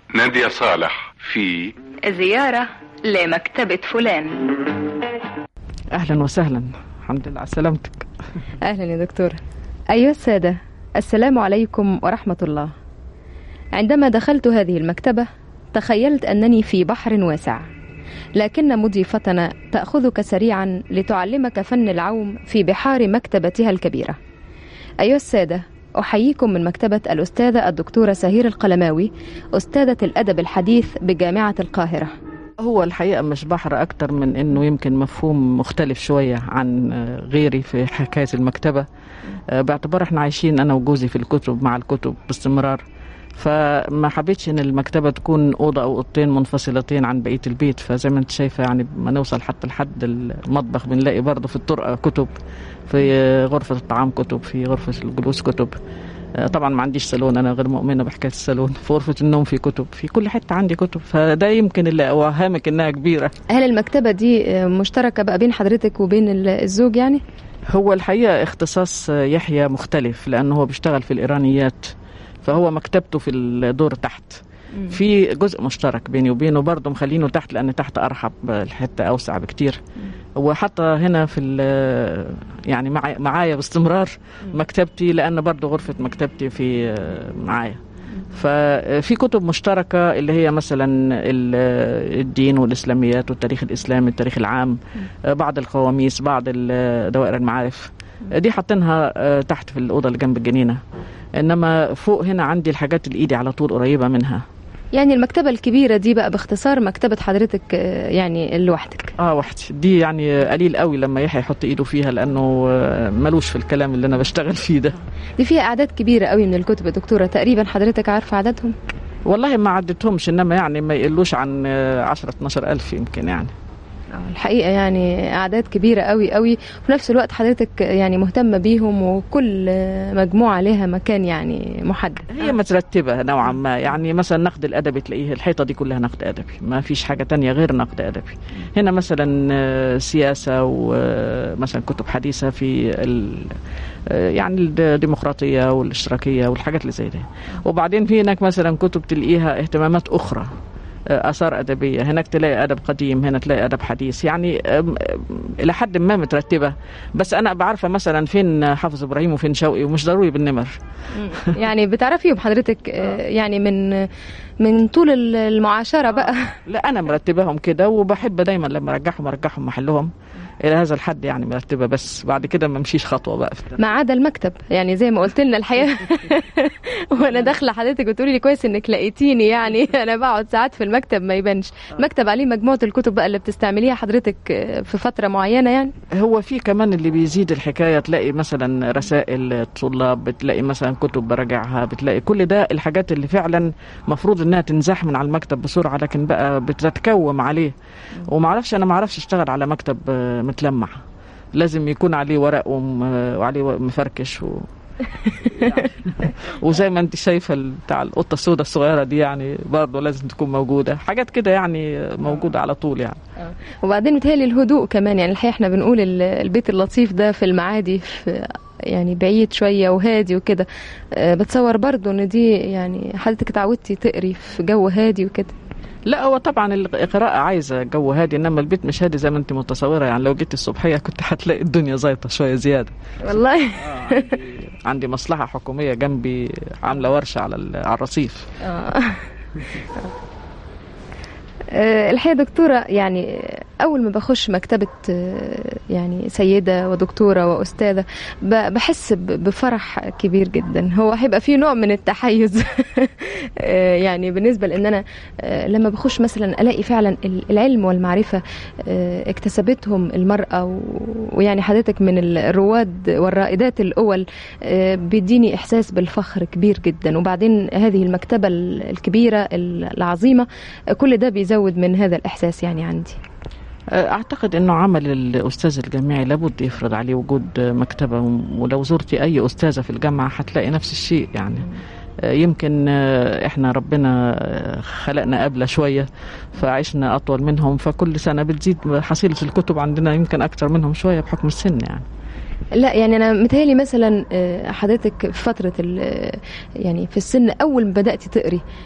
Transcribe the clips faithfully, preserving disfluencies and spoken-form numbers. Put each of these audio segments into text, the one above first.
نادية صالح في زيارة لمكتبة فلان. أهلا وسهلا، الحمد لله على سلامتك. أهلا يا دكتورة. أيها السادة، السلام عليكم ورحمة الله. عندما دخلت هذه المكتبة تخيلت أنني في بحر واسع، لكن مضيفتنا تأخذك سريعا لتعلمك فن العوم في بحار مكتبتها الكبيرة. أيها السادة، أحييكم من مكتبة الأستاذة الدكتورة سهير القلماوي، أستاذة الأدب الحديث بجامعة القاهرة. هو الحقيقة مش بحر أكتر من أنه يمكن مفهوم مختلف شوية عن غيري في حكاية المكتبة، باعتبار احنا عايشين أنا وجوزي في الكتب مع الكتب باستمرار، فما حبيتش ان المكتبة تكون أوضة أو أوضتين منفصلتين عن بقية البيت. فزي ما انت شايفة يعني ما نوصل حتى لحد المطبخ بنلاقي برضه في الطرقة كتب، في غرفة الطعام كتب، في غرفة الجلوس كتب. طبعا ما عنديش صالون، أنا غير مؤمنة بحكاية الصالون. في غرفة النوم في كتب، في كل حتة عندي كتب، فده يمكن اللي أوهمك إنها كبيرة. هل المكتبة دي مشتركة بقى بين حضرتك وبين الزوج يعني؟ هو الحقيقة اختصاص يحيى مختلف لأنه هو بيشتغل في الإيرانيات، فهو مكتبته في الدور تحت. في جزء مشترك بيني وبينه برضه مخلينه تحت لأن تحت أرحب، الحتة أوسع بكتير. وحتى هنا في يعني معايا باستمرار مكتبتي، لأن برضه غرفة مكتبتي في معايا. ففي كتب مشتركة اللي هي مثلا الدين والإسلاميات والتاريخ الإسلامي، التاريخ العام، بعض القواميس، بعض دوائر المعارف، دي حاطينها تحت في الأوضة اللي جنب الجنينة. إنما فوق هنا عندي الحاجات اللي إيدي على طول قريبة منها. يعني المكتبة الكبيرة دي بقى باختصار مكتبة حضرتك يعني لوحدك؟ اه وحدي. دي يعني قليل قوي لما يحيى يحط ايده فيها لانه ملوش في الكلام اللي انا بشتغل فيه ده. دي فيها اعداد كبيرة قوي من الكتب يا دكتورة، تقريبا حضرتك عارفة عددهم؟ والله ما عدتهمش، انما يعني ما يقلوش عن عشرة اتناشر الف يمكن. يعني الحقيقة يعني أعداد كبيرة قوي قوي، وفي نفس الوقت حضرتك يعني مهتمة بيهم، وكل مجموعة لها مكان يعني محدد. هي مترتبة نوعا ما. يعني مثلا نقد الأدبي تلاقيه الحيطة دي كلها نقد أدبي، ما فيش حاجة تانية غير نقد أدبي. هنا مثلا سياسة ومثلا كتب حديثة في يعني الديمقراطية والاشتراكية والحاجات اللي زي دي. وبعدين في هناك مثلا كتب تلاقيها اهتمامات أخرى، آثار أدبية، هناك تلاقي أدب قديم، هنا تلاقي أدب حديث، يعني إلى حد ما مترتبة. بس أنا بعرفة مثلا فين حافظ إبراهيم وفين شوقي، ومش ضروري بالنمر. يعني بتعرفيهم حضرتك يعني من من طول المعاشرة بقى؟ لا أنا مرتبهم كده، وبحب دايما لما أرجعهم أرجعهم محلهم إلى هذا الحد، يعني مرتبة. بس بعد كده ما مشيش خطوة بقى ما عدا المكتب، يعني زي ما قلت لنا الحقيقة. وأنا داخلة حضرتك بتقولي لي كويس إنك لقيتيني، يعني أنا بقعد ساعات في المكتب ما يبانش. المكتب عليه مجموعة الكتب بقى اللي بتستعمليها حضرتك في فترة معينة يعني؟ هو في كمان اللي بيزيد الحكاية، تلاقي مثلا رسائل الطلاب، بتلاقي مثلا كتب براجعها، بتلاقي كل ده الحاجات اللي فعلا مفروض إنها تنزح من على المكتب بسرعة، لكن بقى بتتكوم عليه. ومعرفش أنا معرفش اشتغل على مكتب متلمع، لازم يكون عليه ورق وعليه مفركش و... وزي ما انت شايفة بتاع القطة السوداء الصغيرة دي، يعني برضه لازم تكون موجودة، حاجات كده يعني موجودة على طول يعني. وبعدين متهيألي الهدوء كمان، يعني الحقيقة احنا بنقول البيت اللطيف ده في المعادي، في يعني بعيد شوية وهادي وكده. بتصور برضه ان دي يعني حضرتك اتعودتي تقري في جو هادي وكده؟ لا هو طبعا القراءة عايزة جو هادي، انما البيت مش هادي زي ما انت متصورة. يعني لو جيت الصبحية كنت هتلاقي الدنيا زيطة شوية زيادة والله. آه عندي, عندي مصلحة حكومية جنبي عاملة ورشة على الرصيف. آه. الحقيقة دكتورة، يعني أول ما بخش مكتبة يعني سيدة ودكتورة وأستاذة بحس بفرح كبير جدا. هو هيبقى فيه نوع من التحيز يعني بالنسبة لأن أنا لما بخش مثلا ألاقي فعلا العلم والمعرفة اكتسبتهم المرأة، ويعني حضرتك من الرواد والرائدات الأول، بيديني إحساس بالفخر كبير جدا. وبعدين هذه المكتبة الكبيرة العظيمة كل ده بيزود من هذا الإحساس يعني عندي. أعتقد أنه عمل الأستاذ الجامعي لابد يفرض عليه وجود مكتبة، ولو زرتي أي أستاذة في الجامعة هتلاقي نفس الشيء. يعني يمكن إحنا ربنا خلقنا قبل شوية فعشنا أطول منهم، فكل سنة بتزيد حصيلة الكتب عندنا يمكن أكتر منهم شوية بحكم السن يعني. لا يعني أنا متهيألي مثلا حضرتك في فترة يعني في السن أول ما بدأتي تقري،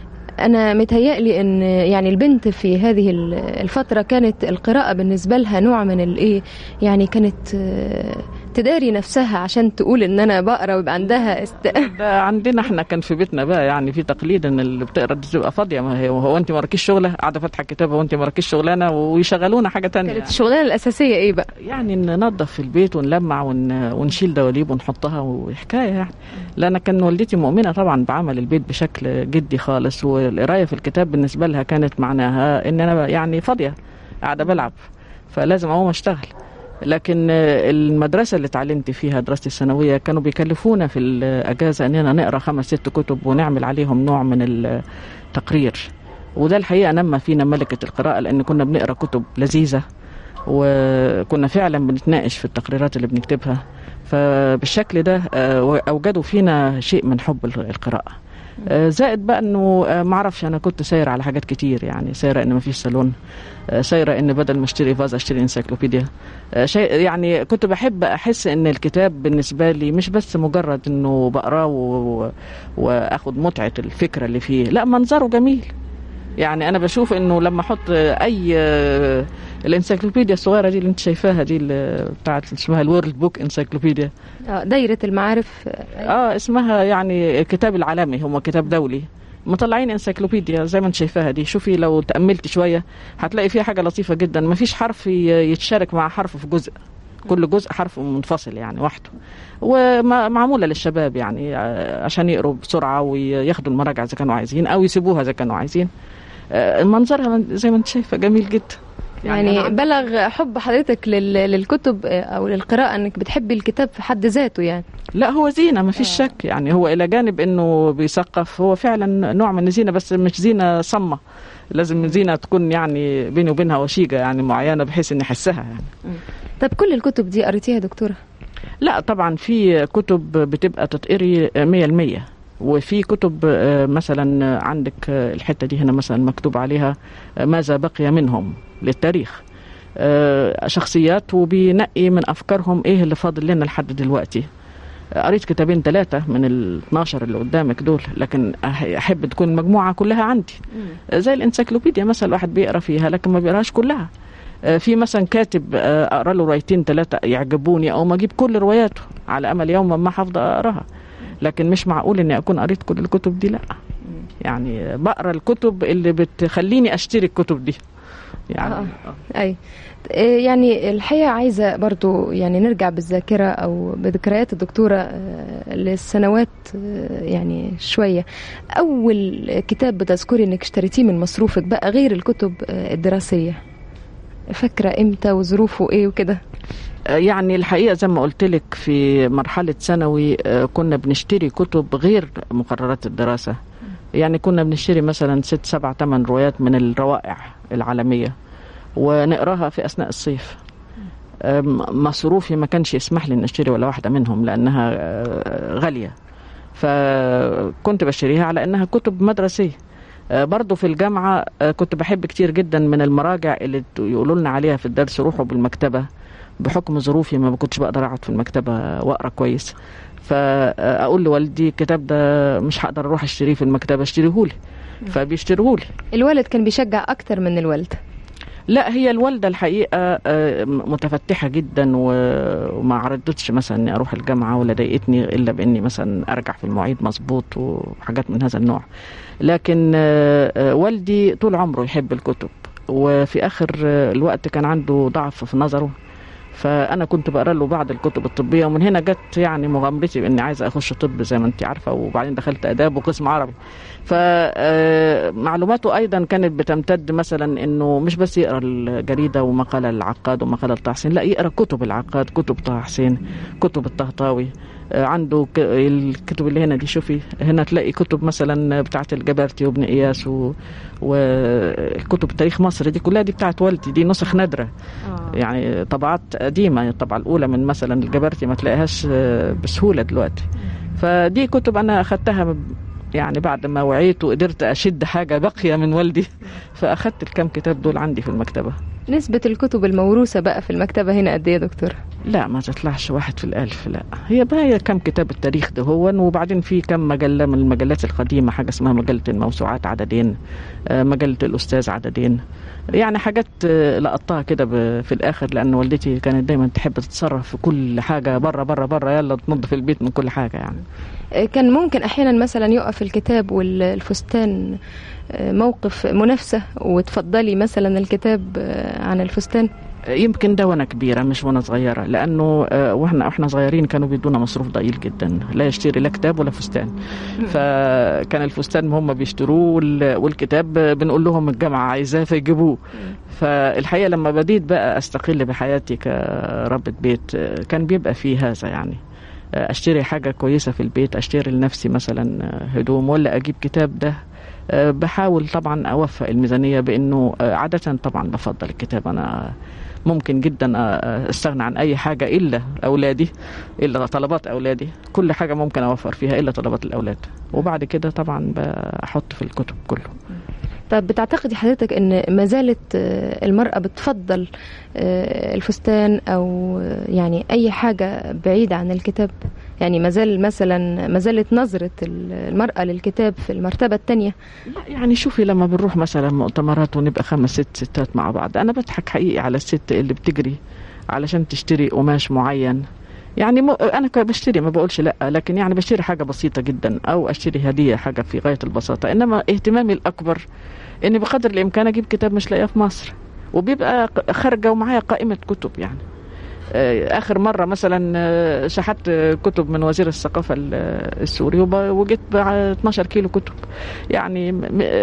أنا متهيألي أن يعني البنت في هذه الفترة كانت القراءة بالنسبة لها نوع من الإيه، يعني كانت تداري نفسها عشان تقول ان انا بقرا ويبقى عندها است... ده عندنا احنا كان في بيتنا بقى يعني في تقليد ان اللي بتقرا دي تبقى فاضيه، ما هي هو انت ما راكيش شغله قاعده فاتحه كتاب وانت ما راكيش شغلانه ويشغلونا حاجه ثانيه. كانت يعني الشغلانه الاساسيه ايه بقى؟ يعني ننظف في البيت ونلمع ون... ونشيل دواليب ونحطها وحكايه يعني. لان كان والدتي مؤمنه طبعا بعمل البيت بشكل جدي خالص، والقرايه في الكتاب بالنسبه لها كانت معناها ان انا يعني فاضيه قاعده بلعب فلازم اقوم اشتغل. لكن المدرسة اللي اتعلمت فيها دراستي الثانوية كانوا بيكلفونا في الأجازة أننا نقرأ خمس ست كتب ونعمل عليهم نوع من التقرير، وده الحقيقة نمى فينا ملكة القراءة لأن كنا بنقرأ كتب لذيذة وكنا فعلا بنتناقش في التقريرات اللي بنكتبها، فبالشكل ده أوجدوا فينا شيء من حب القراءة. زائد بقى انه ما اعرفش انا كنت سايره على حاجات كتير، يعني سايره ان ما فيش صالون، سايره ان بدل ما اشتري فاز اشتري انسيكلوبيديا، يعني كنت بحب احس ان الكتاب بالنسبه لي مش بس مجرد انه بقراه واخد متعه الفكره اللي فيه، لا منظره جميل. يعني انا بشوف انه لما احط اي الانسيكلوبيديا الصغيره دي اللي انت شايفاها دي بتاعت اسمها الورلد بوك انسيكلوبيديا، اه دايره المعارف، اه اسمها يعني كتاب العالمي، هو كتاب دولي مطلعين انسيكلوبيديا زي ما انت شايفاها دي. شوفي لو تأملت شويه هتلاقي فيها حاجه لطيفه جدا، ما فيش حرف يتشارك مع حرف في جزء، كل جزء حرف منفصل يعني وحده، ومعموله للشباب يعني عشان يقروا بسرعه وياخدوا المراجع اذا كانوا عايزين او يسيبوها اذا كانوا عايزين. منظرها زي ما انت شايفه جميل جدا. يعني, يعني بلغ حب حضرتك للكتب او للقراءه انك بتحبي الكتاب في حد ذاته يعني. لا هو زينه ما فيش شك، يعني هو الى جانب انه بيثقف هو فعلا نوع من الزينه، بس مش زينه صمه، لازم زينه تكون يعني بيني وبينها وشيجه يعني معينه بحيث اني احسها يعني. طب كل الكتب دي قريتيها يا دكتوره؟ لا طبعا في كتب بتبقى تتقري مية المية، وفي كتب مثلا عندك الحته دي هنا مثلا مكتوب عليها ماذا بقي منهم للتاريخ، شخصيات وبينقي من أفكارهم إيه اللي فاضل لنا لحد دلوقتي. قريت كتابين ثلاثة من ال اثناشر اللي قدامك دول، لكن أحب تكون المجموعة كلها عندي زي الانسيكلوبيديا مثلا الواحد بيقرأ فيها لكن ما بيقراش كلها. في مثلا كاتب أقرأ له روايتين ثلاثة يعجبوني أو ما أجيب كل رواياته على أمل يوما ما حافظ أقراها، لكن مش معقول إني أكون قريت كل الكتب دي، لا يعني بقرأ الكتب اللي بتخليني أشتري الكتب دي يعني. آه. أي يعني الحقيقة عايزة برضو يعني نرجع بالذاكرة أو بذكريات الدكتورة للسنوات يعني شوية. أول كتاب بتذكري إنك اشتريتيه من مصروفك بقى غير الكتب الدراسية، فاكرة إمتى وظروفه إيه وكده؟ يعني الحقيقة زي ما قلت لك في مرحلة ثانوي كنا بنشتري كتب غير مقررات الدراسة، يعني كنا بنشتري مثلا ست سبع ثمان روايات من الروائع العالمية ونقراها في أثناء الصيف. مصروفي ما كانش يسمح لي أن أشتري ولا واحدة منهم لأنها غالية، فكنت بشتريها على أنها كتب مدرسية. برضو في الجامعة كنت بحب كتير جدا من المراجع اللي يقولوا لنا عليها في الدرس روحوا بالمكتبة، بحكم ظروفي ما كنتش بقدر أقعد في المكتبة وأقرأ كويس، فأقول لوالدي الكتاب ده مش هقدر أروح أشتريه في المكتبة اشتريهولي، فبيشتريهولي. الوالد كان بيشجع أكتر من الوالدة؟ لا هي الوالدة الحقيقة متفتحة جدا وما عرضتش مثلا اني اروح الجامعة ولا ضايقتني الا باني مثلا ارجع في المواعيد مظبوط وحاجات من هذا النوع، لكن والدي طول عمره يحب الكتب وفي اخر الوقت كان عنده ضعف في نظره، فانا كنت بقرا له بعض الكتب الطبيه، ومن هنا جت يعني مغامرتي باني عايزه اخش طب زي ما انت عارفه، وبعدين دخلت اداب وقسم عربي. فمعلوماته ايضا كانت بتمتد مثلا انه مش بس يقرا الجريده ومقاله العقاد ومقاله طه حسين، لا يقرا كتب العقاد، كتب طه حسين، كتب الطهطاوي. عنده الكتب اللي هنا دي، شوفي هنا تلاقي كتب مثلا بتاعت الجبرتي وابن اياس وكتب تاريخ مصر دي كلها دي بتاعت والدي، دي نسخ نادره آه. يعني طبعات قديمه، الطبعه الاولى من مثلا الجبرتي ما تلاقيهاش بسهوله دلوقتي. فدي كتب انا اخذتها يعني بعد ما وعيت وقدرت اشد حاجه باقيه من والدي، فاخذت الكام كتاب دول عندي في المكتبه. نسبه الكتب الموروثه بقى في المكتبه هنا قد ايه يا دكتوره؟ لا ما تطلعش واحد في الألف، لا. هي بقى كم كتاب التاريخ ده هو، وبعدين في كم مجلة من المجلات القديمة، حاجة اسمها مجلة الموسوعات عددين، مجلة الأستاذ عددين، يعني حاجات لقطتها كده في الآخر، لأن والدتي كانت دايما تحب تتصرف في كل حاجة بره بره بره، يلا تنظف البيت من كل حاجة يعني. كان ممكن أحيانا مثلا يقف الكتاب والفستان موقف منافسة وتفضلي مثلا الكتاب عن الفستان؟ يمكن ده وانا كبيره مش وانا صغيره، لانه واحنا احنا صغيرين كانوا بيدونا مصروف ضئيل جدا، لا يشتري لا كتاب ولا فستان. فكان الفستان هم بيشتروه والكتاب بنقول لهم الجامعه عايزاه فيجيبوه. فالحقيقه لما بديت بقى استقل بحياتي كربة بيت كان بيبقى فيه هذا، يعني اشتري حاجه كويسه في البيت، اشتري لنفسي مثلا هدوم ولا اجيب كتاب، ده بحاول طبعا اوفق الميزانيه بانه عاده طبعا بفضل الكتاب. انا ممكن جدا استغنى عن اي حاجه الا اولادي، الا طلبات اولادي، كل حاجه ممكن اوفر فيها الا طلبات الاولاد، وبعد كده طبعا بحط في الكتب كله. طب بتعتقدي حضرتك ان ما زالت المرأة بتفضل الفستان او يعني اي حاجة بعيدة عن الكتاب؟ يعني ما زال مثلا ما زالت نظرة المرأة للكتاب في المرتبة الثانية؟ يعني شوفي لما بنروح مثلا مؤتمرات ونبقى خمس ست ستات مع بعض، انا بضحك حقيقي على الست اللي بتجري علشان تشتري قماش معين. يعني م... انا بشتري ما بقولش لا، لكن يعني بشتري حاجة بسيطة جدا او اشتري هدية حاجة في غاية البساطة، انما اهتمامي الاكبر اني بقدر الامكان اجيب كتاب مش لاقيه في مصر، وبيبقى خارجه ومعايا قائمه كتب. يعني اخر مره مثلا شحت كتب من وزير الثقافه السوري وجيت ب اتناشر كيلو كتب. يعني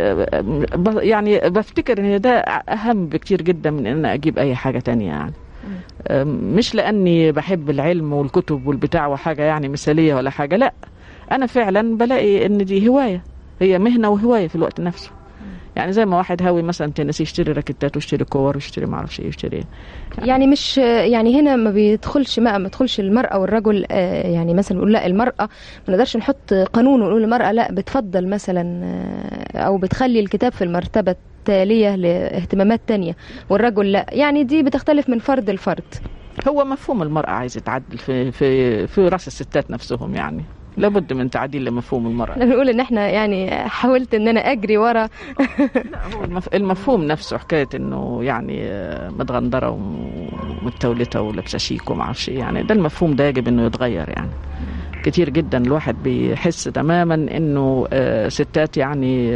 يعني بفتكر ان ده اهم بكتير جدا من ان اجيب اي حاجه تانية، يعني مش لاني بحب العلم والكتب والبتاع وحاجه يعني مثاليه ولا حاجه، لا، انا فعلا بلاقي ان دي هوايه، هي مهنه وهوايه في الوقت نفسه. يعني زي ما واحد هاوي مثلا تنسي يشتري راكيتات ويشتري كور ويشتري ما اعرفش ايه يشتري يعني, يعني مش يعني هنا ما بيدخلش ما بيدخلش المرأة والرجل. يعني مثلا نقول لا المرأة ما نقدرش نحط قانون ونقول المرأة لا بتفضل مثلا او بتخلي الكتاب في المرتبة التالية لاهتمامات تانية والرجل لا، يعني دي بتختلف من فرد لفرد. هو مفهوم المرأة عايز يتعدل في في في راس الستات نفسهم، يعني لابد من تعديل لمفهوم المرأة. احنا بنقول ان احنا يعني حاولت ان انا اجري ورا لا هو المفهوم نفسه حكايه انه يعني متغندره ومتولته ولابسه شيك وما اعرفش، يعني ده المفهوم ده يجب انه يتغير. يعني كتير جدا الواحد بيحس تماما انه ستات يعني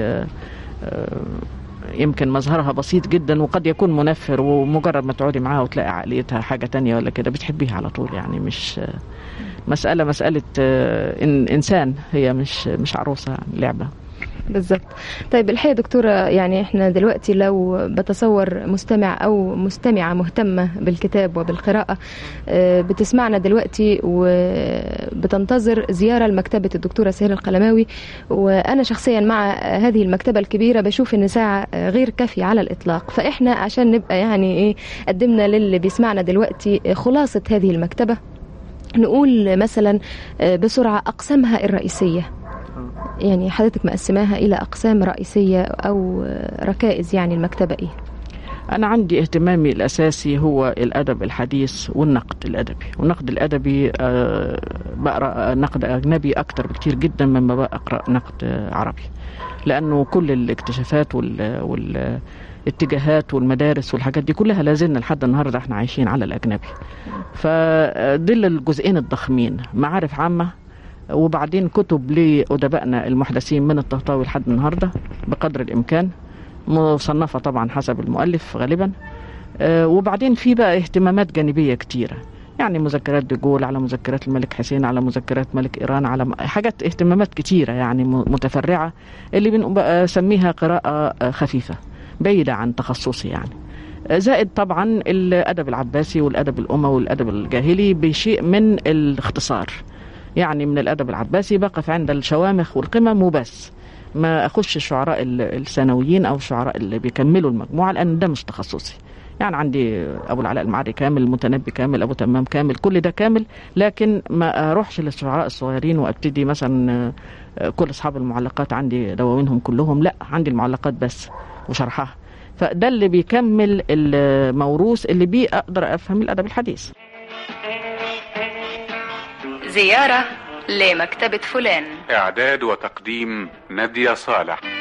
يمكن مظهرها بسيط جدا وقد يكون منفر، ومجرد ما تقعدي معاها وتلاقي عقليتها حاجه تانية ولا كده بتحبيها على طول. يعني مش مسألة مسألة إن إنسان، هي مش مش عروسة يعني لعبة. بالضبط. طيب الحقيقة دكتورة يعني إحنا دلوقتي لو بتصور مستمع أو مستمعة مهتمة بالكتاب وبالقراءة بتسمعنا دلوقتي وبتنتظر زيارة لمكتبة الدكتورة سهير القلماوي، وأنا شخصيا مع هذه المكتبة الكبيرة بشوف إن ساعة غير كافية على الإطلاق، فإحنا عشان نبقى يعني إيه قدمنا للي بيسمعنا دلوقتي خلاصة هذه المكتبة، نقول مثلا بسرعة أقسامها الرئيسية. يعني حضرتك مقسماها إلى أقسام رئيسية أو ركائز، يعني المكتبة إيه؟ أنا عندي اهتمامي الأساسي هو الأدب الحديث والنقد الأدبي. والنقد الأدبي بقرأ نقد أجنبي أكتر بكتير جدا مما بقرأ نقد عربي، لأنه كل الاكتشافات وال, وال الاتجاهات والمدارس والحاجات دي كلها لازلنا لحد النهارده احنا عايشين على الأجنبي. فدل الجزئين الضخمين، معارف عامة وبعدين كتب لأدبائنا المحدثين من الطهطاوي لحد النهارده بقدر الإمكان، مصنفة طبعا حسب المؤلف غالبا. وبعدين في بقى اهتمامات جانبية كتيرة، يعني مذكرات ديجول، على مذكرات الملك حسين، على مذكرات ملك إيران، على حاجات اهتمامات كتيرة يعني متفرعة، اللي بنسميها قراءة خفيفة بعيدة عن تخصصي. يعني زائد طبعا الأدب العباسي والأدب الأموي والأدب الجاهلي بشيء من الاختصار. يعني من الأدب العباسي بقف عند الشوامخ والقمم وبس، ما أخش الشعراء الثانويين أو الشعراء اللي بيكملوا المجموعة، لأن ده مش تخصصي. يعني عندي أبو العلاء المعري كامل، المتنبي كامل، أبو تمام كامل، كل ده كامل، لكن ما أروحش للشعراء الصغيرين وأبتدي مثلا كل أصحاب المعلقات عندي دواوينهم كلهم، لا، عندي المعلقات بس وشرحها. فده اللي بيكمل الموروث اللي بيه أقدر أفهم الأدب الحديث. زيارة لمكتبة فلان. إعداد وتقديم نادية صالح.